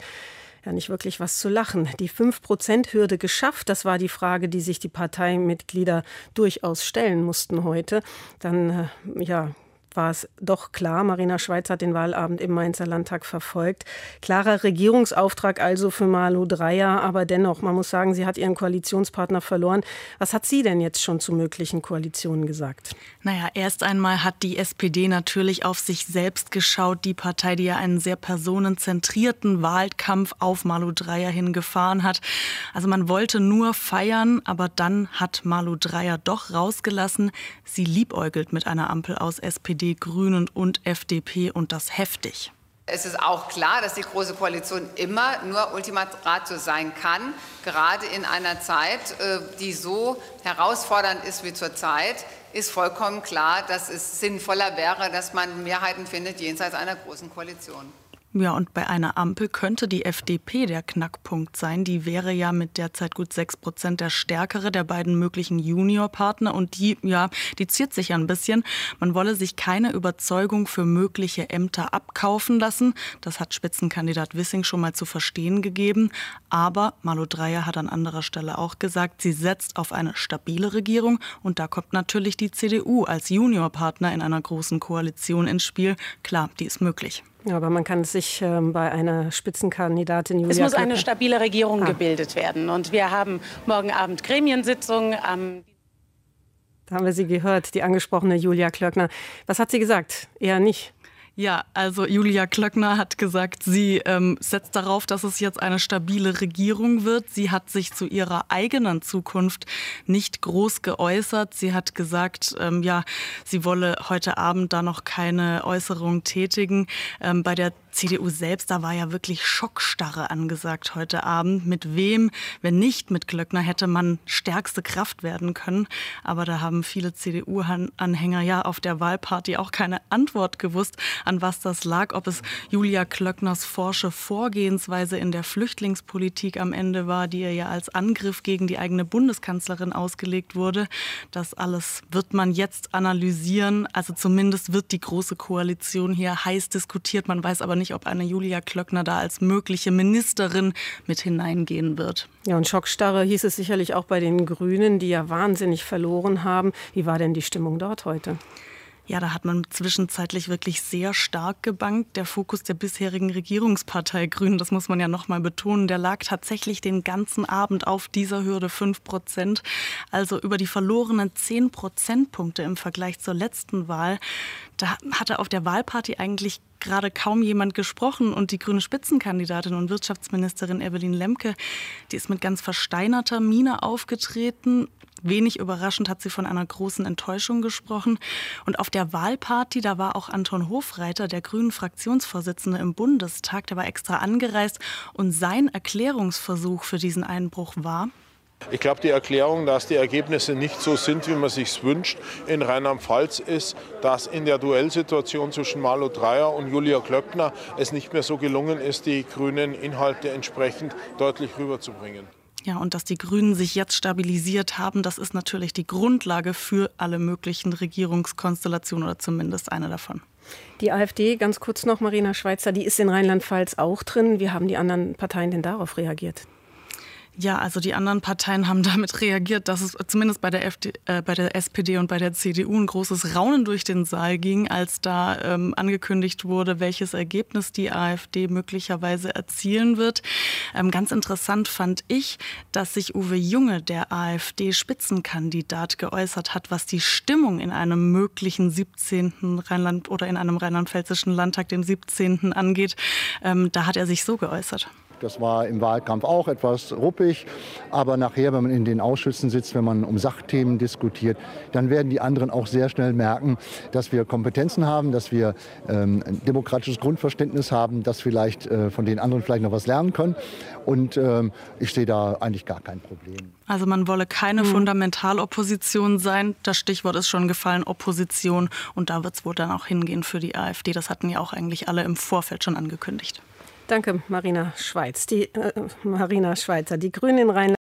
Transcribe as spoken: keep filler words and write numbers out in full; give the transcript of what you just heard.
ja nicht wirklich was zu lachen. Die fünf Prozent Hürde geschafft, das war die Frage, die sich die Parteimitglieder durchaus stellen mussten heute. Dann, äh, ja... war es doch klar. Marina Schweiz hat den Wahlabend im Mainzer Landtag verfolgt. Klarer Regierungsauftrag also für Malu Dreyer, aber dennoch, man muss sagen, sie hat ihren Koalitionspartner verloren. Was hat sie denn jetzt schon zu möglichen Koalitionen gesagt? Naja, erst einmal hat die S P D natürlich auf sich selbst geschaut. Die Partei, die ja einen sehr personenzentrierten Wahlkampf auf Malu Dreyer hingefahren hat. Also man wollte nur feiern, aber dann hat Malu Dreyer doch rausgelassen. Sie liebäugelt mit einer Ampel aus S P D, Grünen und F D P und das heftig. Es ist auch klar, dass die Große Koalition immer nur Ultima Ratio sein kann, gerade in einer Zeit, die so herausfordernd ist wie zurzeit, ist vollkommen klar, dass es sinnvoller wäre, dass man Mehrheiten findet jenseits einer großen Koalition. Ja, und bei einer Ampel könnte die F D P der Knackpunkt sein. Die wäre ja mit derzeit gut sechs Prozent der stärkere der beiden möglichen Juniorpartner. Und die, ja, die ziert sich ja ein bisschen. Man wolle sich keine Überzeugung für mögliche Ämter abkaufen lassen. Das hat Spitzenkandidat Wissing schon mal zu verstehen gegeben. Aber Malu Dreyer hat an anderer Stelle auch gesagt, sie setzt auf eine stabile Regierung. Und da kommt natürlich die C D U als Juniorpartner in einer großen Koalition ins Spiel. Klar, die ist möglich. Ja, aber man kann es sich ähm, bei einer Spitzenkandidatin Julia Es muss Klöckner eine stabile Regierung ah. gebildet werden. Und wir haben morgen Abend Gremiensitzung. Ähm da haben wir sie gehört, die angesprochene Julia Klöckner. Was hat sie gesagt? Eher nicht. Ja, also Julia Klöckner hat gesagt, sie ähm, setzt darauf, dass es jetzt eine stabile Regierung wird. Sie hat sich zu ihrer eigenen Zukunft nicht groß geäußert. Sie hat gesagt, ähm, ja, sie wolle heute Abend da noch keine Äußerung tätigen. Ähm, bei der C D U selbst, da war ja wirklich Schockstarre angesagt heute Abend. Mit wem, wenn nicht mit Klöckner, hätte man stärkste Kraft werden können. Aber da haben viele C D U-Anhänger ja auf der Wahlparty auch keine Antwort gewusst, an was das lag. Ob es Julia Klöckners forsche Vorgehensweise in der Flüchtlingspolitik am Ende war, die ihr ja als Angriff gegen die eigene Bundeskanzlerin ausgelegt wurde. Das alles wird man jetzt analysieren. Also zumindest wird die Große Koalition hier heiß diskutiert. Man weiß aber nicht, nicht, ob eine Julia Klöckner da als mögliche Ministerin mit hineingehen wird. Ja, und Schockstarre hieß es sicherlich auch bei den Grünen, die ja wahnsinnig verloren haben. Wie war denn die Stimmung dort heute? Ja, da hat man zwischenzeitlich wirklich sehr stark gebankt. Der Fokus der bisherigen Regierungspartei Grünen, das muss man ja noch mal betonen, der lag tatsächlich den ganzen Abend auf dieser Hürde fünf Prozent. Also über die verlorenen zehn Prozentpunkte im Vergleich zur letzten Wahl. Da hatte auf der Wahlparty eigentlich gerade kaum jemand gesprochen. Und die grüne Spitzenkandidatin und Wirtschaftsministerin Evelyn Lemke, die ist mit ganz versteinerter Miene aufgetreten. Wenig überraschend hat sie von einer großen Enttäuschung gesprochen. Und auf der Wahlparty, da war auch Anton Hofreiter, der grünen Fraktionsvorsitzende im Bundestag, der war extra angereist. Und sein Erklärungsversuch für diesen Einbruch war: Ich glaube, die Erklärung, dass die Ergebnisse nicht so sind, wie man sich wünscht, in Rheinland-Pfalz ist, dass in der Duellsituation zwischen Malu Dreyer und Julia Klöckner es nicht mehr so gelungen ist, die grünen Inhalte entsprechend deutlich rüberzubringen. Ja, und dass die Grünen sich jetzt stabilisiert haben, das ist natürlich die Grundlage für alle möglichen Regierungskonstellationen oder zumindest eine davon. Die AfD, ganz kurz noch, Marina Schweizer, die ist in Rheinland-Pfalz auch drin. Wie haben die anderen Parteien denn darauf reagiert? Ja, also die anderen Parteien haben damit reagiert, dass es zumindest bei der, F D, äh, bei der S P D und bei der C D U ein großes Raunen durch den Saal ging, als da ähm, angekündigt wurde, welches Ergebnis die AfD möglicherweise erzielen wird. Ähm, ganz interessant fand ich, dass sich Uwe Junge, der AfD-Spitzenkandidat, geäußert hat, was die Stimmung in einem möglichen siebzehnten Rheinland- oder in einem rheinland-pfälzischen Landtag, dem siebzehnten angeht. Ähm, da hat er sich so geäußert. Das war im Wahlkampf auch etwas ruppig. Aber nachher, wenn man in den Ausschüssen sitzt, wenn man um Sachthemen diskutiert, dann werden die anderen auch sehr schnell merken, dass wir Kompetenzen haben, dass wir ähm, ein demokratisches Grundverständnis haben, dass vielleicht äh, von den anderen vielleicht noch was lernen können. Und ähm, ich sehe da eigentlich gar kein Problem. Also man wolle keine Fundamentalopposition sein. Das Stichwort ist schon gefallen, Opposition. Und da wird es wohl dann auch hingehen für die AfD. Das hatten ja auch eigentlich alle im Vorfeld schon angekündigt. Danke, Marina Schweiz. Die, äh, Marina Schweizer. Die Grünen in Rheinland